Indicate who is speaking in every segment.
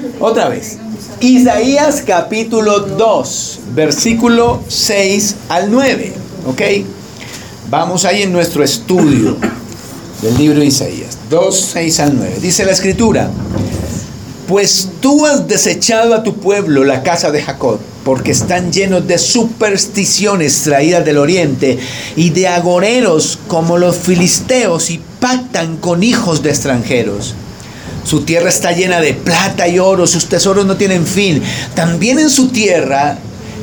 Speaker 1: Otra vez. Isaías capítulo 2, versículo 6 al 9. ¿Ok? Vamos ahí en nuestro estudio del libro de Isaías. 2, 6 al 9. Dice la escritura: pues tú has desechado a tu pueblo, la casa de Jacob, porque están llenos de supersticiones traídas del oriente y de agoreros como los filisteos, y pactan con hijos de extranjeros. Su tierra está llena de plata y oro, sus tesoros no tienen fin. También en su tierra,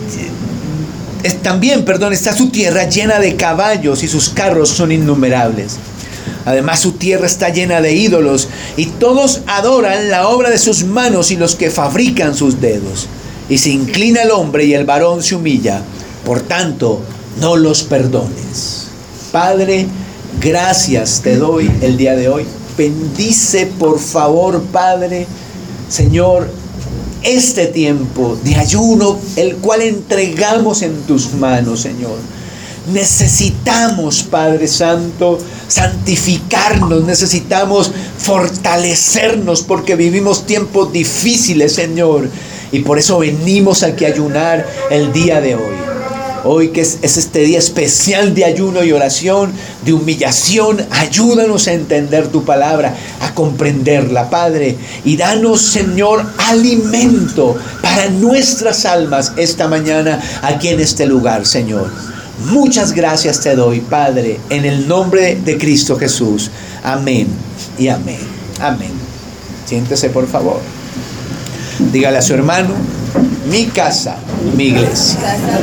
Speaker 1: está su tierra llena de caballos, y sus carros son innumerables. Además, su tierra está llena de ídolos, y todos adoran la obra de sus manos y los que fabrican sus dedos. Y se inclina el hombre y el varón se humilla. Por tanto, no los perdones. Padre, gracias te doy el día de hoy. Bendice, por favor, Padre, Señor, este tiempo de ayuno, el cual entregamos en tus manos, Señor. Necesitamos, Padre Santo, santificarnos, necesitamos fortalecernos porque vivimos tiempos difíciles, Señor, y por eso venimos aquí a ayunar el día de hoy. Hoy que es este día especial de ayuno y oración, de humillación, ayúdanos a entender tu palabra, a comprenderla, Padre, y danos, Señor, alimento para nuestras almas esta mañana aquí en este lugar, Señor. Muchas gracias te doy, Padre, en el nombre de Cristo Jesús. Amén y amén. Amén. Siéntese, por favor. Dígale a su hermano: mi casa, mi iglesia.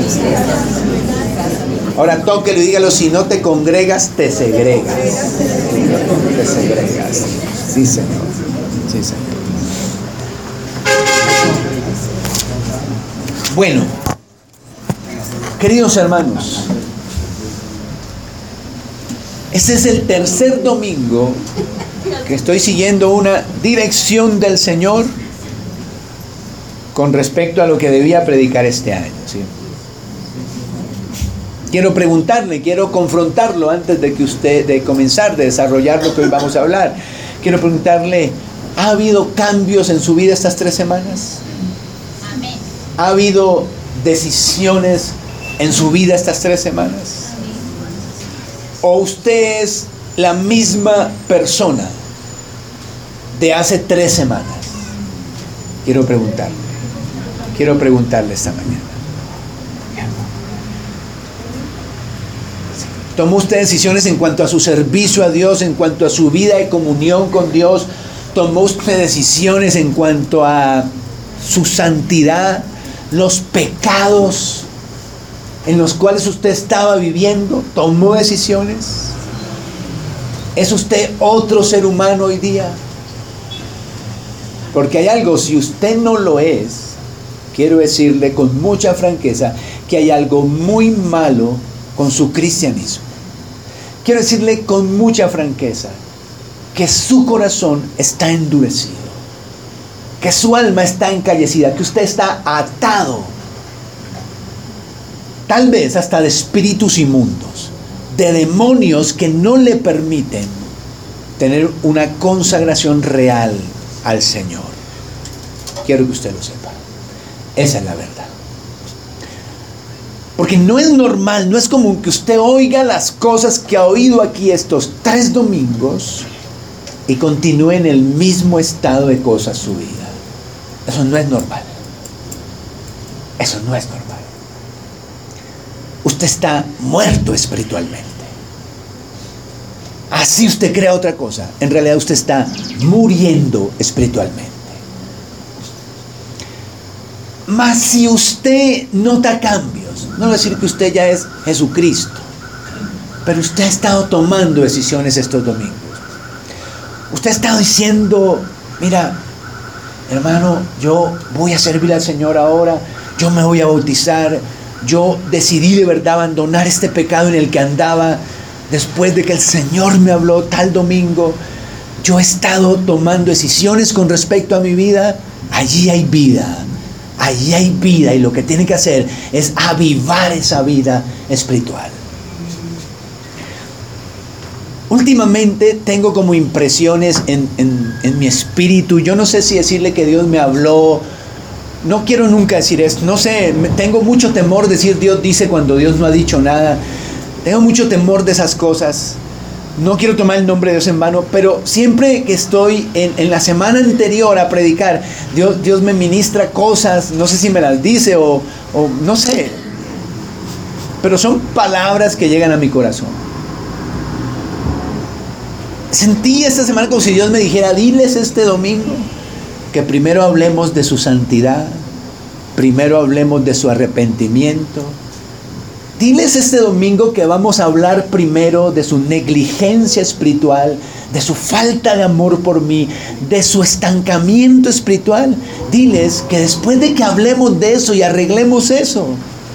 Speaker 1: Ahora tóquelo y dígalo: si no te congregas, te segregas. Te segregas. Sí, Señor. Sí, Señor. Bueno, queridos hermanos, este es el tercer domingo que estoy siguiendo una dirección del Señor con respecto a lo que debía predicar este año, ¿sí? Quiero preguntarle, quiero confrontarlo antes de comenzar, de desarrollar lo que hoy vamos a hablar. Quiero preguntarle: ¿ha habido cambios en su vida estas 3 semanas?
Speaker 2: Amén.
Speaker 1: ¿Ha habido decisiones en su vida estas 3 semanas? ¿O usted es la misma persona de hace 3 semanas? Quiero preguntarle esta mañana. ¿Tomó usted decisiones en cuanto a su servicio a Dios, en cuanto a su vida de comunión con Dios? ¿Tomó usted decisiones en cuanto a su santidad, los pecados en los cuales usted estaba viviendo? ¿Tomó decisiones? ¿Es usted otro ser humano hoy día? Porque hay algo, si usted no lo es, quiero decirle con mucha franqueza que hay algo muy malo con su cristianismo. Quiero decirle con mucha franqueza que su corazón está endurecido, que su alma está encallecida, que usted está atado, tal vez hasta de espíritus inmundos, de demonios que no le permiten tener una consagración real al Señor. Quiero que usted lo sepa. Esa es la verdad. Porque no es normal, no es común que usted oiga las cosas que ha oído aquí estos 3 domingos y continúe en el mismo estado de cosas su vida. Eso no es normal. Eso no es normal. Usted está muerto espiritualmente. Así usted crea otra cosa, en realidad usted está muriendo espiritualmente. Mas si usted nota cambios, no voy a decir que usted ya es Jesucristo, pero usted ha estado tomando decisiones estos domingos. Usted ha estado diciendo: mira, hermano, yo voy a servir al Señor ahora, yo me voy a bautizar, yo decidí de verdad abandonar este pecado en el que andaba después de que el Señor me habló tal domingo. Yo he estado tomando decisiones con respecto a mi vida. Allí hay vida. Allí hay vida, y lo que tiene que hacer es avivar esa vida espiritual. últimamente tengo como impresiones en mi espíritu. Yo no sé si decirle que Dios me habló. No quiero nunca decir esto. No sé, tengo mucho temor de decir Dios dice cuando Dios no ha dicho nada. Tengo mucho temor de esas cosas. No quiero tomar el nombre de Dios en vano, pero siempre que estoy en la semana anterior a predicar, Dios me ministra cosas, no sé si me las dice o no sé, pero son palabras que llegan a mi corazón. Sentí esta semana como si Dios me dijera, diles este domingo que primero hablemos de su santidad, primero hablemos de su arrepentimiento. Diles este domingo que vamos a hablar primero de su negligencia espiritual, de su falta de amor por mí, de su estancamiento espiritual. Diles que después de que hablemos de eso y arreglemos eso,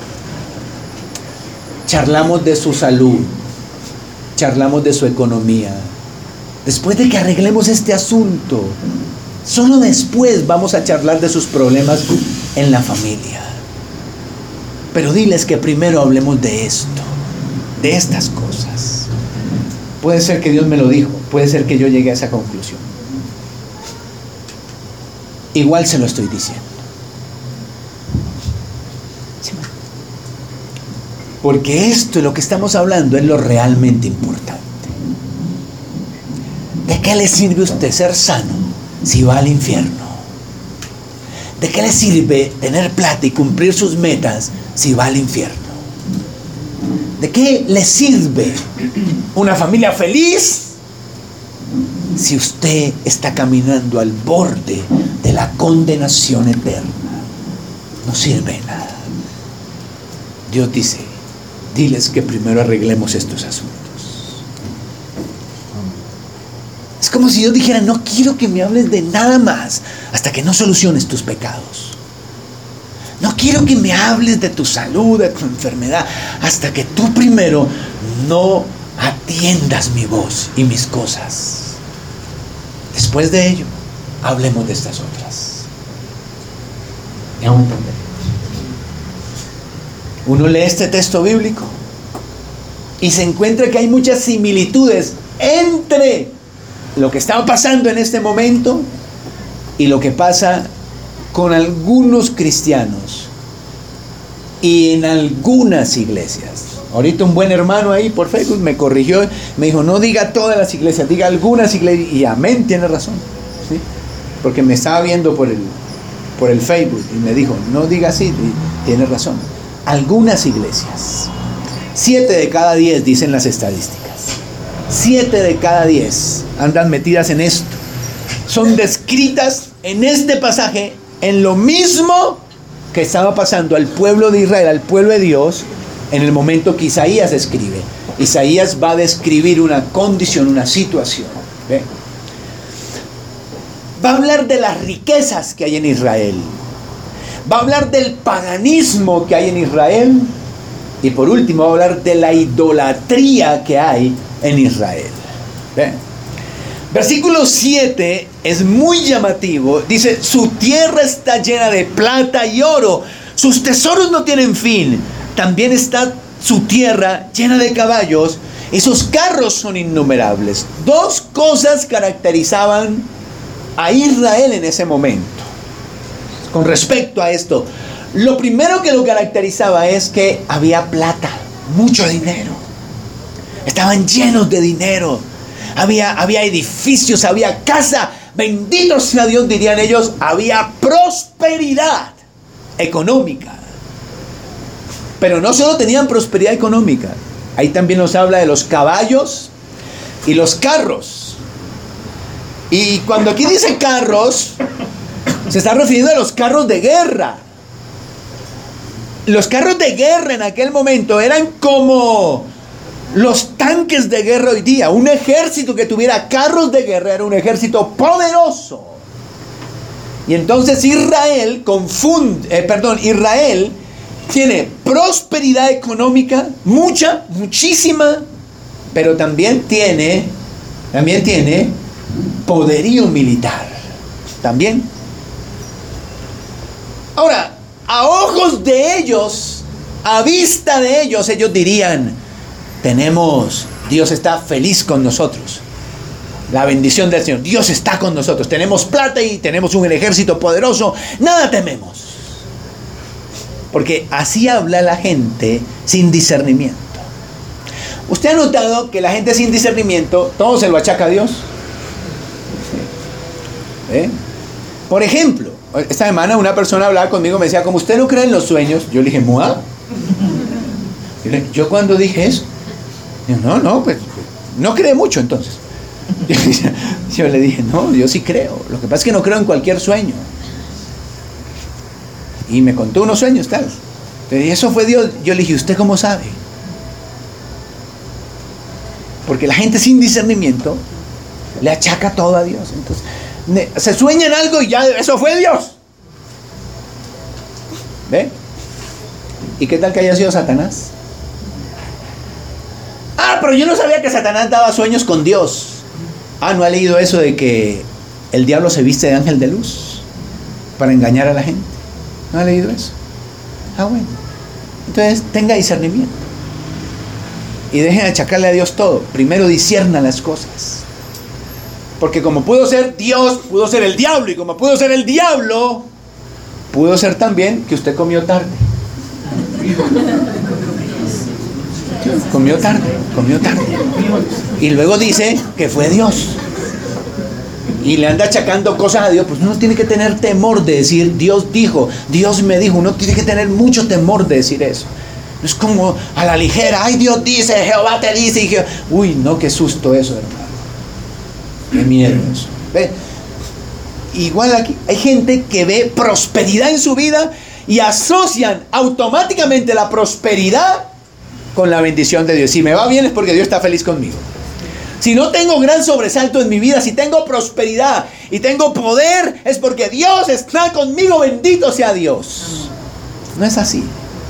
Speaker 1: charlamos de su salud, charlamos de su economía. Después de que arreglemos este asunto, solo después vamos a charlar de sus problemas en la familia. Pero diles que primero hablemos de esto, de estas cosas. Puede ser que Dios me lo dijo, puede ser que yo llegue a esa conclusión. Igual se lo estoy diciendo. ¿Sí? Porque esto, lo que estamos hablando, es lo realmente importante. ¿De qué le sirve a usted ser sano si va al infierno? ¿De qué le sirve tener plata y cumplir sus metas si va al infierno? ¿De qué le sirve una familia feliz si usted está caminando al borde de la condenación eterna? No sirve de nada. Dios dice, diles que primero arreglemos estos asuntos. Es como si Dios dijera, no quiero que me hables de nada más hasta que no soluciones tus pecados. No quiero que me hables de tu salud, de tu enfermedad, hasta que tú primero no atiendas mi voz y mis cosas. Después de ello, hablemos de estas otras. ¿Me hago entender? Uno lee este texto bíblico y se encuentra que hay muchas similitudes entre lo que está pasando en este momento y lo que pasa con algunos cristianos y en algunas iglesias. Ahorita un buen hermano ahí por Facebook me corrigió, me dijo, no diga todas las iglesias, diga algunas iglesias. Y amén, tiene razón, ¿sí? Porque me estaba viendo por el Facebook y me dijo, no diga así, y tiene razón. Algunas iglesias, 7 de cada 10 dicen las estadísticas. 7 de cada 10 andan metidas en esto. Son descritas en este pasaje en lo mismo que estaba pasando al pueblo de Israel, al pueblo de Dios, en el momento que Isaías escribe. Isaías va a describir una condición, una situación. ¿Ve? Va a hablar de las riquezas que hay en Israel. Va a hablar del paganismo que hay en Israel. Y por último va a hablar de la idolatría que hay en Israel. ¿Ve? Versículo 7 es muy llamativo. Dice, su tierra está llena de plata y oro. Sus tesoros no tienen fin. También está su tierra llena de caballos y sus carros son innumerables. Dos cosas caracterizaban a Israel en ese momento. Con respecto a esto, lo primero que lo caracterizaba es que había plata, mucho dinero. Estaban llenos de dinero. Había edificios, había casa. Bendito sea Dios, dirían ellos. Había prosperidad económica. Pero no solo tenían prosperidad económica. Ahí también nos habla de los caballos y los carros. Y cuando aquí dice carros, se está refiriendo a los carros de guerra. Los carros de guerra en aquel momento eran como los tanques de guerra hoy día. Un ejército que tuviera carros de guerra era un ejército poderoso. Y entonces Israel tiene prosperidad económica, muchísima, pero también tiene poderío militar. También. Ahora, a ojos de ellos, a vista de ellos, ellos dirían, Dios está feliz con nosotros. La bendición del Señor. Dios está con nosotros. Tenemos plata y tenemos un ejército poderoso. Nada tememos. Porque así habla la gente sin discernimiento. ¿Usted ha notado que la gente sin discernimiento todo se lo achaca a Dios? Por ejemplo, esta semana una persona hablaba conmigo, me decía, como usted no cree en los sueños, yo le dije, ¿mua? Yo cuando dije eso, no, pues no cree mucho entonces. Yo le dije, no, yo sí creo. Lo que pasa es que no creo en cualquier sueño. Y me contó unos sueños tal. Pero eso fue Dios. Yo le dije, ¿usted cómo sabe? Porque la gente sin discernimiento le achaca todo a Dios. Entonces, se sueña en algo y ya eso fue Dios. ¿Ve? ¿Y qué tal que haya sido Satanás? Pero yo no sabía que Satanás daba sueños con Dios. ¿No ha leído eso de que el diablo se viste de ángel de luz para engañar a la gente? ¿No ha leído eso? Bueno. Entonces tenga discernimiento y dejen de achacarle a Dios todo. Primero discierna las cosas. Porque como pudo ser Dios, pudo ser el diablo. Y como pudo ser el diablo, pudo ser también que usted comió tarde. Comió tarde. Y luego dice que fue Dios. Y le anda achacando cosas a Dios. Pues uno tiene que tener temor de decir, Dios dijo, Dios me dijo. Uno tiene que tener mucho temor de decir eso. No es como a la ligera, ay, Dios dice, Jehová te dice. Y uy, no, qué susto eso, hermano. Qué miedo eso. ¿Ve? Igual aquí hay gente que ve prosperidad en su vida y asocian automáticamente la prosperidad con la bendición de Dios. Si me va bien es porque Dios está feliz conmigo. Si no tengo gran sobresalto en mi vida, si tengo prosperidad y tengo poder, es porque Dios está conmigo, bendito sea Dios. No es así.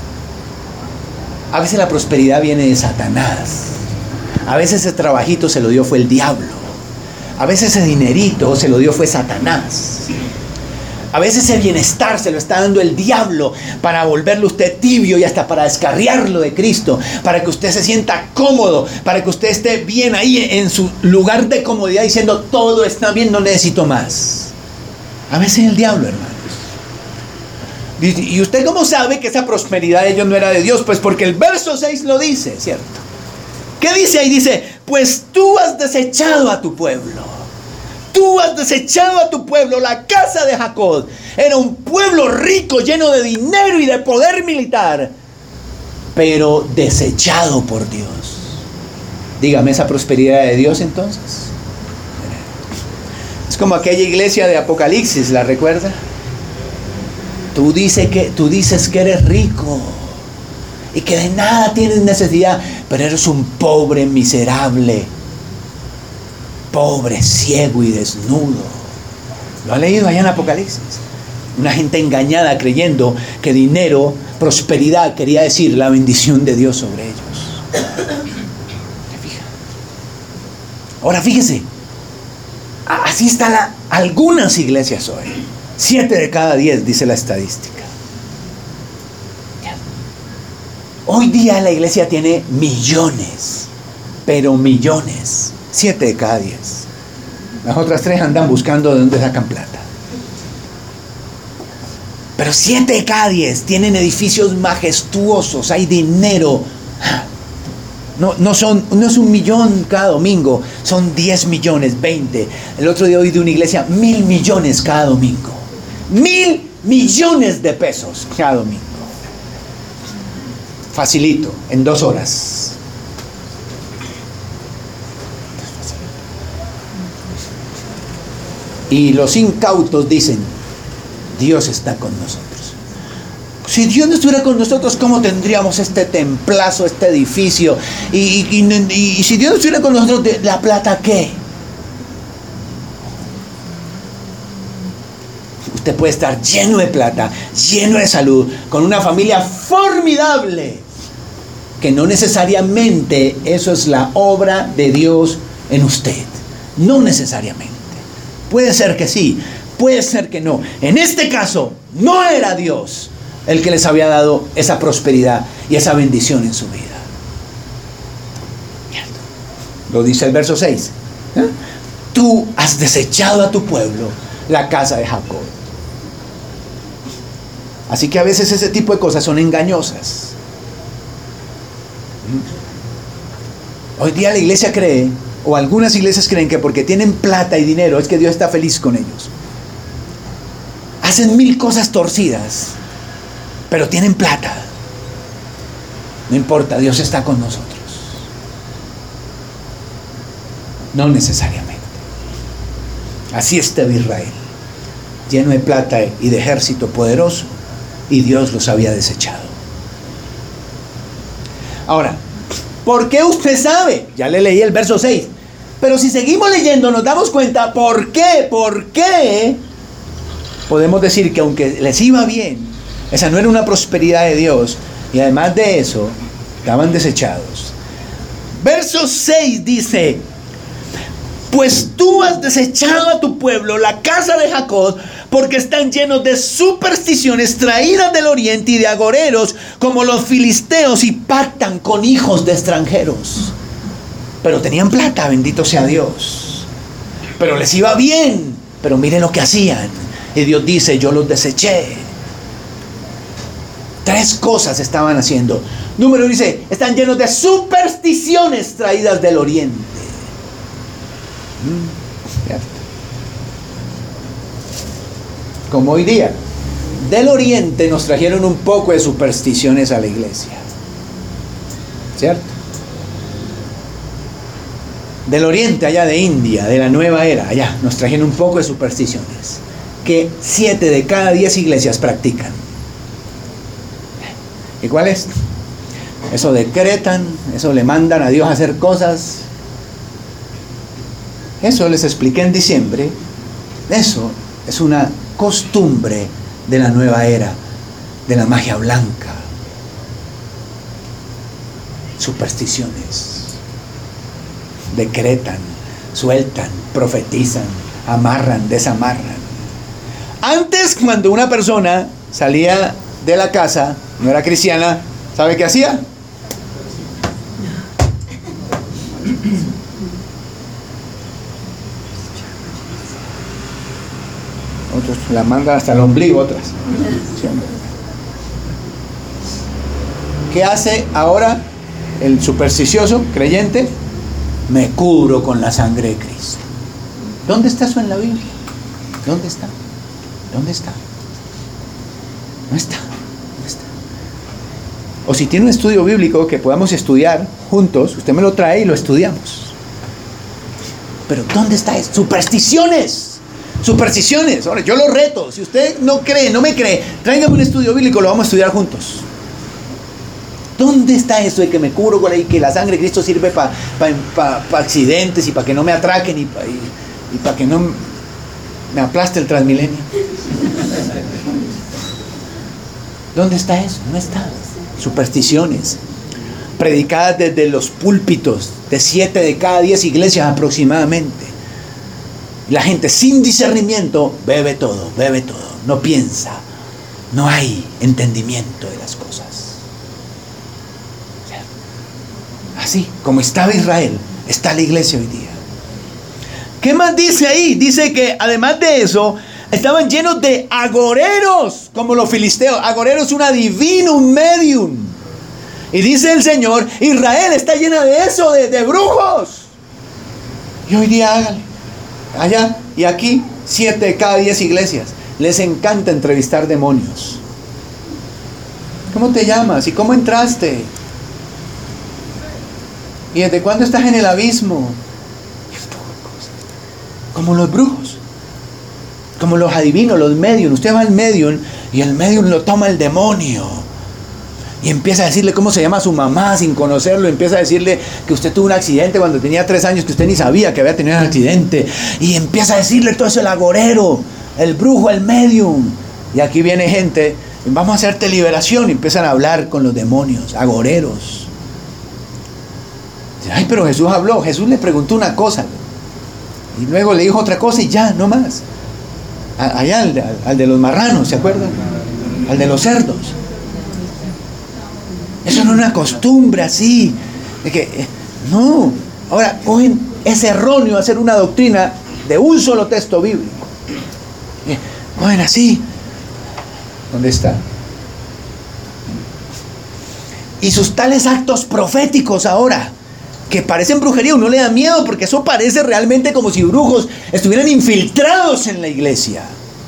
Speaker 1: A veces la prosperidad viene de Satanás. A veces ese trabajito se lo dio fue el diablo. A veces ese dinerito se lo dio fue Satanás. A veces ese bienestar se lo está dando el diablo para volverlo usted tibio y hasta para descarriarlo de Cristo, para que usted se sienta cómodo, para que usted esté bien ahí en su lugar de comodidad diciendo todo está bien, no necesito más. A veces el diablo, hermanos. ¿Y usted cómo sabe que esa prosperidad de ellos no era de Dios? Pues porque el verso 6 lo dice, ¿cierto? ¿Qué dice ahí? Dice, pues tú has desechado a tu pueblo. Tú has desechado a tu pueblo, la casa de Jacob. Era un pueblo rico, lleno de dinero y de poder militar, pero desechado por Dios. Dígame, ¿esa prosperidad de Dios entonces? Es como aquella iglesia de Apocalipsis, ¿la recuerda? Tú dices que eres rico y que de nada tienes necesidad, pero eres un pobre miserable. Pobre, ciego y desnudo. ¿Lo ha leído allá en Apocalipsis? Una gente engañada creyendo que dinero, prosperidad quería decir la bendición de Dios sobre ellos. ¿Se fija? Ahora fíjese, así están algunas iglesias hoy. 7 de cada 10 dice la estadística. Hoy día la iglesia tiene millones, pero millones. 7 de cada 10. Las otras 3 andan buscando de dónde sacan plata. Pero 7 de cada 10 tienen edificios majestuosos, hay dinero. No es 1 millón cada domingo, son 10 millones, 20. El otro día oí de una iglesia, 1.000 millones cada domingo. 1.000 millones de pesos cada domingo. Facilito, en 2 horas. Y los incautos dicen, Dios está con nosotros. Si Dios no estuviera con nosotros, ¿cómo tendríamos este templazo, este edificio? Y si Dios no estuviera con nosotros, ¿la plata qué? Usted puede estar lleno de plata, lleno de salud, con una familia formidable, que no necesariamente eso es la obra de Dios en usted. No necesariamente. Puede ser que sí, puede ser que no. En este caso, no era Dios el que les había dado esa prosperidad y esa bendición en su vida. Lo dice el verso 6. Tú has desechado a tu pueblo, la casa de Jacob. Así que a veces ese tipo de cosas son engañosas. Hoy día la iglesia cree, o algunas iglesias creen, que porque tienen plata y dinero es que Dios está feliz con ellos. Hacen 1000 cosas torcidas, pero tienen plata. No importa, Dios está con nosotros. No necesariamente. Así estaba Israel, lleno de plata y de ejército poderoso, y Dios los había desechado. Ahora, ¿por qué usted sabe? Ya le leí el verso 6. Pero si seguimos leyendo nos damos cuenta ¿por qué? Podemos decir que aunque les iba bien, esa no era una prosperidad de Dios, y además de eso, estaban desechados. Verso 6 dice: pues tú has desechado a tu pueblo, la casa de Jacob, porque están llenos de supersticiones traídas del oriente y de agoreros como los filisteos, y pactan con hijos de extranjeros. Pero tenían plata, bendito sea Dios. Pero les iba bien, pero miren lo que hacían. Y Dios dice: yo los deseché. 3 cosas estaban haciendo. Número 1 dice: están llenos de supersticiones traídas del oriente. Como hoy día, del oriente nos trajeron un poco de supersticiones a la iglesia, ¿cierto? Del oriente, allá de India, de la nueva era, allá nos trajeron un poco de supersticiones que 7 de cada 10 iglesias practican. ¿Y cuál es? Eso decretan, eso le mandan a Dios a hacer cosas. Eso les expliqué en diciembre. Eso es una costumbre de la nueva era, de la magia blanca. Supersticiones. Decretan, sueltan, profetizan, amarran, desamarran. Antes, cuando una persona salía de la casa, no era cristiana, ¿sabe qué hacía? Otros la mandan hasta el ombligo, otras. ¿Qué hace ahora el supersticioso creyente? Me cubro con la sangre de Cristo. ¿Dónde está eso en la Biblia? ¿Dónde está? ¿Dónde está? No está. ¿Dónde está? O si tiene un estudio bíblico que podamos estudiar juntos, usted me lo trae y lo estudiamos. Pero ¿dónde está eso? Supersticiones. Supersticiones. Ahora, yo lo reto. Si usted no cree, no me cree, tráigame un estudio bíblico, lo vamos a estudiar juntos. ¿Dónde está eso de que me cubro con ahí, que la sangre de Cristo sirve para accidentes y para que no me atraquen y para que no me aplaste el Transmilenio? ¿Dónde está eso? No está. Supersticiones predicadas desde los púlpitos de 7 de cada 10 iglesias aproximadamente. La gente sin discernimiento bebe todo, no piensa, no hay entendimiento de las cosas. Así como estaba Israel, está la iglesia hoy día. ¿Qué más dice ahí? Dice que además de eso, estaban llenos de agoreros, como los filisteos. Agorero es un adivino, un medium. Y dice el Señor: Israel está llena de eso, de brujos. Y hoy día hágale. Allá y aquí, 7 de cada 10 iglesias. Les encanta entrevistar demonios. ¿Cómo te llamas? ¿Y cómo entraste? ¿Y desde cuándo estás en el abismo? Como los brujos, como los adivinos, los medium. Usted va al medium y el medium lo toma el demonio y empieza a decirle cómo se llama su mamá sin conocerlo. Empieza a decirle que usted tuvo un accidente cuando tenía 3 años, que usted ni sabía que había tenido un accidente, y empieza a decirle todo eso: el agorero, el brujo, el medium. Y aquí viene gente: vamos a hacerte liberación, y empiezan a hablar con los demonios, agoreros. Ay, pero Jesús habló. Jesús le preguntó una cosa y luego le dijo otra cosa y ya, no más. Allá al de los marranos, ¿se acuerdan? Al de los cerdos. Eso no es una costumbre así de que, no, Ahora cogen, es erróneo hacer una doctrina de un solo texto bíblico. Cogen así. ¿Dónde está? Y sus tales actos proféticos ahora, que parecen brujería, uno le da miedo porque eso parece realmente como si brujos estuvieran infiltrados en la iglesia.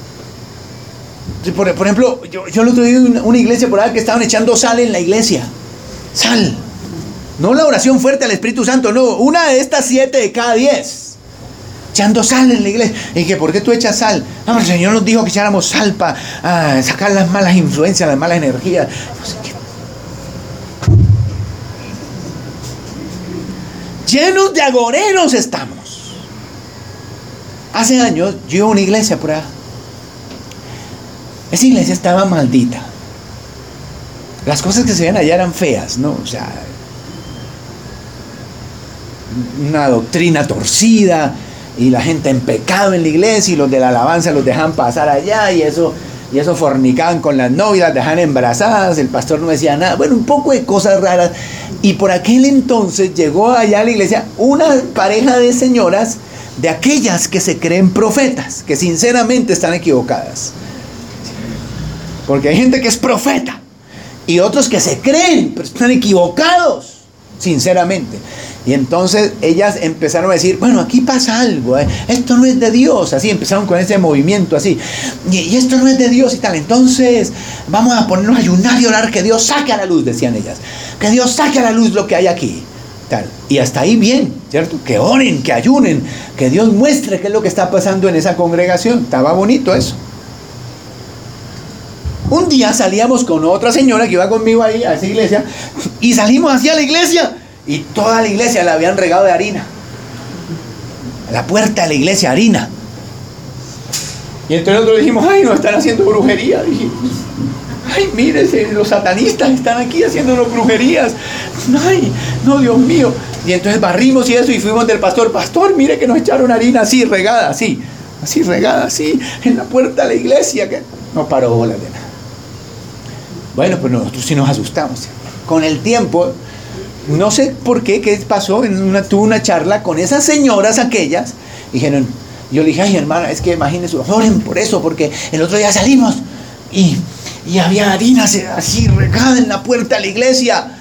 Speaker 1: Por ejemplo, yo lo tuve en una iglesia por ahí que estaban echando sal en la iglesia. Sal. No la oración fuerte al Espíritu Santo, no. Una de estas 7 de cada 10. Echando sal en la iglesia. ¿Y que por qué tú echas sal? No, el Señor nos dijo que echáramos sal para sacar las malas influencias, las malas energías. No sé qué. Llenos de agoreros estamos. Hace años yo iba a una iglesia por allá. Esa iglesia estaba maldita. Las cosas que se veían allá eran feas, ¿no? O sea, una doctrina torcida y la gente en pecado en la iglesia y los de la alabanza los dejaban pasar allá y eso fornicaban con las novias, las dejaban embarazadas, el pastor no decía nada, bueno, un poco de cosas raras. Y por aquel entonces llegó allá a la iglesia una pareja de señoras, de aquellas que se creen profetas, que sinceramente están equivocadas, porque hay gente que es profeta y otros que se creen, pero están equivocados, sinceramente. Y entonces ellas empezaron a decir, bueno, aquí pasa algo, esto no es de Dios, así empezaron con ese movimiento así, y esto no es de Dios y tal, entonces vamos a ponernos a ayunar y orar que Dios saque a la luz, decían ellas, que Dios saque a la luz lo que hay aquí, tal. Y hasta ahí bien, ¿cierto? Que oren, que ayunen, que Dios muestre qué es lo que está pasando en esa congregación. Estaba bonito eso. Un día salíamos con otra señora que iba conmigo ahí a esa iglesia y salimos hacia la iglesia y toda la iglesia la habían regado de harina. A la puerta de la iglesia, harina. Y entonces nosotros dijimos, ay, nos están haciendo brujería. Dijimos, ay, mírese, los satanistas están aquí haciéndonos brujerías. Ay, no, Dios mío. Y entonces barrimos y eso y fuimos del pastor. Pastor, mire que nos echaron harina así, regada, así regada, así, en la puerta de la iglesia. Que no paró bola de nada. Bueno, pues nosotros sí nos asustamos. Con el tiempo, no sé por qué pasó, tuve una charla con esas señoras aquellas. Dijeron, yo le dije, ay, hermana, es que imagínense, oren por eso, porque el otro día salimos y había harina así regada en la puerta de la iglesia.